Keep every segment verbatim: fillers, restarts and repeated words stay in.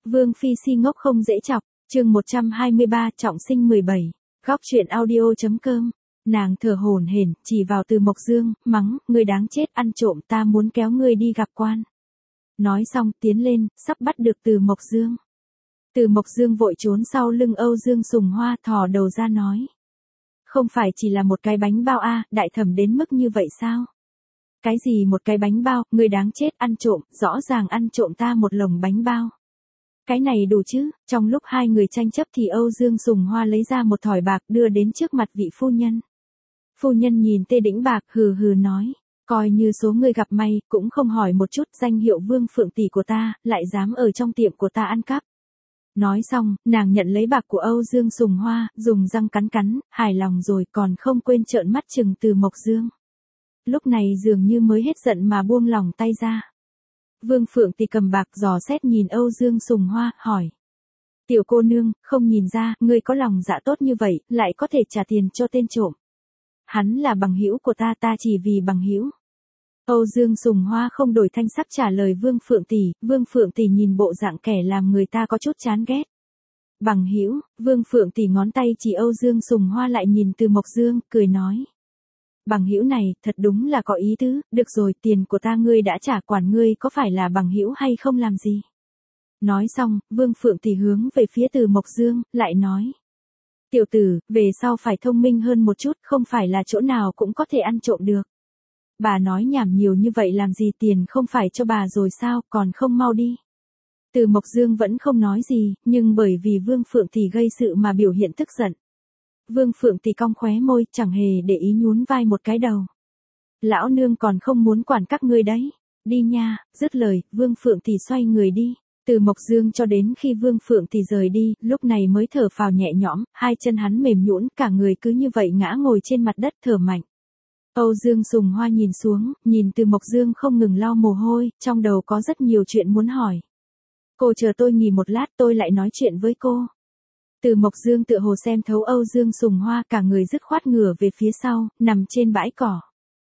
Vương Phi si ngốc không dễ chọc, chương một trăm hai mươi ba trọng sinh mười bảy, góc truyện audio.com. Nàng thở hổn hển, chỉ vào Từ Mộc Dương, mắng, ngươi đáng chết, ăn trộm, ta muốn kéo ngươi đi gặp quan. Nói xong, tiến lên, sắp bắt được Từ Mộc Dương. Từ Mộc Dương vội trốn sau lưng Âu Dương Sùng Hoa, thò đầu ra nói. Không phải chỉ là một cái bánh bao a, đại thẩm đến mức như vậy sao? Cái gì một cái bánh bao, ngươi đáng chết, ăn trộm, rõ ràng ăn trộm ta một lồng bánh bao. Cái này đủ chứ? Trong lúc hai người tranh chấp thì Âu Dương Sùng Hoa lấy ra một thỏi bạc đưa đến trước mặt vị phu nhân. Phu nhân nhìn tê đĩnh bạc, hừ hừ nói, coi như số người gặp may, cũng không hỏi một chút danh hiệu Vương Phượng tỷ của ta, lại dám ở trong tiệm của ta ăn cắp. Nói xong, nàng nhận lấy bạc của Âu Dương Sùng Hoa, dùng răng cắn cắn, hài lòng rồi còn không quên trợn mắt chừng Từ Mộc Dương. Lúc này dường như mới hết giận mà buông lòng tay ra. Vương Phượng tỷ cầm bạc dò xét nhìn Âu Dương Sùng Hoa, hỏi. Tiểu cô nương, không nhìn ra, ngươi có lòng dạ tốt như vậy, lại có thể trả tiền cho tên trộm. Hắn là bằng hữu của ta, ta chỉ vì bằng hữu. Âu Dương Sùng Hoa không đổi thanh sắc trả lời Vương Phượng tỷ, Vương Phượng tỷ nhìn bộ dạng kẻ làm người ta có chút chán ghét. Bằng hữu, Vương Phượng tỷ ngón tay chỉ Âu Dương Sùng Hoa lại nhìn Từ Mộc Dương, cười nói. Bằng hữu này, thật đúng là có ý tứ, được rồi, tiền của ta ngươi đã trả, quản ngươi có phải là bằng hữu hay không làm gì. Nói xong, Vương Phượng tỷ hướng về phía Từ Mộc Dương, lại nói. Tiểu tử, về sau phải thông minh hơn một chút, không phải là chỗ nào cũng có thể ăn trộm được. Bà nói nhảm nhiều như vậy làm gì, tiền không phải cho bà rồi sao, còn không mau đi. Từ Mộc Dương vẫn không nói gì, nhưng bởi vì Vương Phượng tỷ gây sự mà biểu hiện tức giận. Vương Phượng tỷ cong khóe môi, chẳng hề để ý nhún vai một cái đầu. Lão nương còn không muốn quản các ngươi đấy. Đi nha, dứt lời, Vương Phượng tỷ xoay người đi. Từ Mộc Dương cho đến khi Vương Phượng tỷ rời đi, lúc này mới thở phào nhẹ nhõm, hai chân hắn mềm nhũn, cả người cứ như vậy ngã ngồi trên mặt đất thở mạnh. Âu Dương Sùng Hoa nhìn xuống, nhìn Từ Mộc Dương không ngừng lau mồ hôi, trong đầu có rất nhiều chuyện muốn hỏi. Cô chờ tôi nghỉ một lát, tôi lại nói chuyện với cô. Từ Mộc Dương tựa hồ xem thấu Âu Dương Sùng Hoa, cả người dứt khoát ngửa về phía sau, nằm trên bãi cỏ.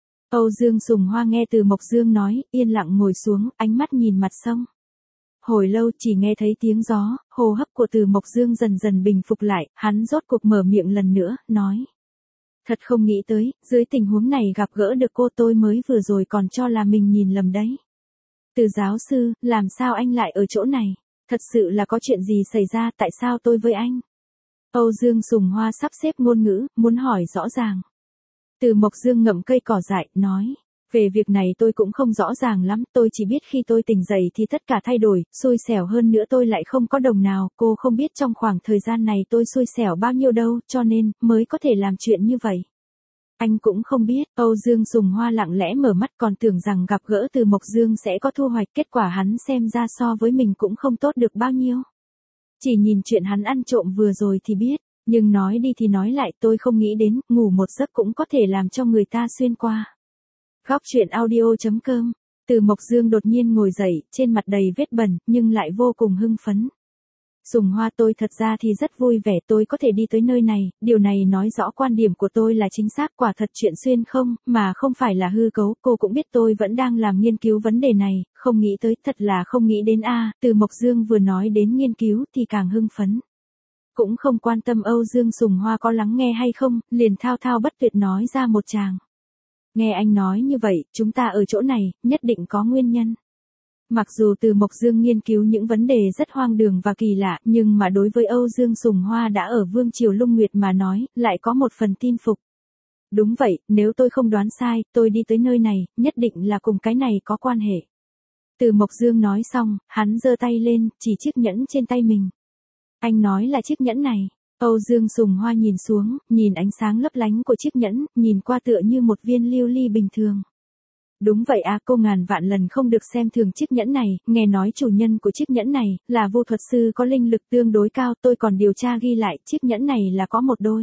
Âu Dương Sùng Hoa nghe Từ Mộc Dương nói, yên lặng ngồi xuống, ánh mắt nhìn mặt sông. Hồi lâu chỉ nghe thấy tiếng gió, hô hấp của Từ Mộc Dương dần dần bình phục lại, hắn rốt cuộc mở miệng lần nữa, nói. Thật không nghĩ tới, dưới tình huống này gặp gỡ được cô, tôi mới vừa rồi còn cho là mình nhìn lầm đấy. Từ giáo sư, làm sao anh lại ở chỗ này? Thật sự là có chuyện gì xảy ra, tại sao tôi với anh? Âu Dương Sùng Hoa sắp xếp ngôn ngữ, muốn hỏi rõ ràng. Từ Mộc Dương ngậm cây cỏ dại, nói. Về việc này tôi cũng không rõ ràng lắm, tôi chỉ biết khi tôi tỉnh dậy thì tất cả thay đổi, xui xẻo hơn nữa tôi lại không có đồng nào, cô không biết trong khoảng thời gian này tôi xui xẻo bao nhiêu đâu, cho nên, mới có thể làm chuyện như vậy. Anh cũng không biết, Âu Dương Sùng Hoa lặng lẽ mở mắt, còn tưởng rằng gặp gỡ Từ Mộc Dương sẽ có thu hoạch, kết quả hắn xem ra so với mình cũng không tốt được bao nhiêu. Chỉ nhìn chuyện hắn ăn trộm vừa rồi thì biết, nhưng nói đi thì nói lại, tôi không nghĩ đến, ngủ một giấc cũng có thể làm cho người ta xuyên qua. Góc truyện audio.com. Từ Mộc Dương đột nhiên ngồi dậy, trên mặt đầy vết bẩn, nhưng lại vô cùng hưng phấn. Sùng Hoa, tôi thật ra thì rất vui vẻ tôi có thể đi tới nơi này, điều này nói rõ quan điểm của tôi là chính xác, quả thật chuyện xuyên không, mà không phải là hư cấu, cô cũng biết tôi vẫn đang làm nghiên cứu vấn đề này, không nghĩ tới, thật là không nghĩ đến a. Từ Mộc Dương vừa nói đến nghiên cứu thì càng hưng phấn. Cũng không quan tâm Âu Dương Sùng Hoa có lắng nghe hay không, liền thao thao bất tuyệt nói ra một tràng. Nghe anh nói như vậy, chúng ta ở chỗ này, nhất định có nguyên nhân. Mặc dù Từ Mộc Dương nghiên cứu những vấn đề rất hoang đường và kỳ lạ, nhưng mà đối với Âu Dương Sùng Hoa đã ở Vương Triều Lung Nguyệt mà nói, lại có một phần tin phục. Đúng vậy, nếu tôi không đoán sai, tôi đi tới nơi này, nhất định là cùng cái này có quan hệ. Từ Mộc Dương nói xong, hắn giơ tay lên, chỉ chiếc nhẫn trên tay mình. Anh nói là chiếc nhẫn này. Âu Dương Sùng Hoa nhìn xuống, nhìn ánh sáng lấp lánh của chiếc nhẫn, nhìn qua tựa như một viên lưu ly bình thường. Đúng vậy à, cô ngàn vạn lần không được xem thường chiếc nhẫn này, nghe nói chủ nhân của chiếc nhẫn này, là vô thuật sư có linh lực tương đối cao, tôi còn điều tra ghi lại, chiếc nhẫn này là có một đôi.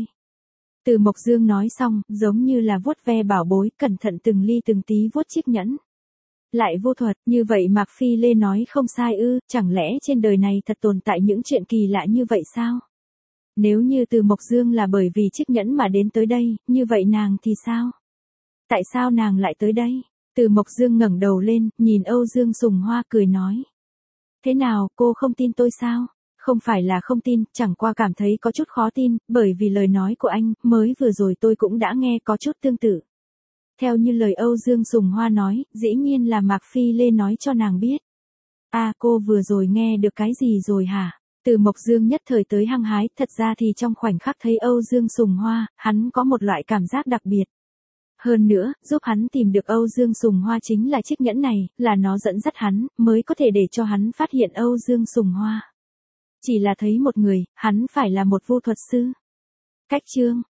Từ Mộc Dương nói xong, giống như là vuốt ve bảo bối, cẩn thận từng ly từng tí vuốt chiếc nhẫn. Lại vô thuật, như vậy Mạc Phi Lê nói không sai ư, chẳng lẽ trên đời này thật tồn tại những chuyện kỳ lạ như vậy sao? Nếu như Từ Mộc Dương là bởi vì chiếc nhẫn mà đến tới đây, như vậy nàng thì sao? Tại sao nàng lại tới đây? Từ Mộc Dương ngẩng đầu lên, nhìn Âu Dương Sùng Hoa cười nói. Thế nào, cô không tin tôi sao? Không phải là không tin, chẳng qua cảm thấy có chút khó tin, bởi vì lời nói của anh, mới vừa rồi tôi cũng đã nghe có chút tương tự. Theo như lời Âu Dương Sùng Hoa nói, dĩ nhiên là Mạc Phi Lê nói cho nàng biết. À, cô vừa rồi nghe được cái gì rồi hả? Từ Mộc Dương nhất thời tới hăng hái, thật ra thì trong khoảnh khắc thấy Âu Dương Sùng Hoa, hắn có một loại cảm giác đặc biệt. Hơn nữa, giúp hắn tìm được Âu Dương Sùng Hoa chính là chiếc nhẫn này, là nó dẫn dắt hắn, mới có thể để cho hắn phát hiện Âu Dương Sùng Hoa. Chỉ là thấy một người, hắn phải là một vu thuật sư. Cách chương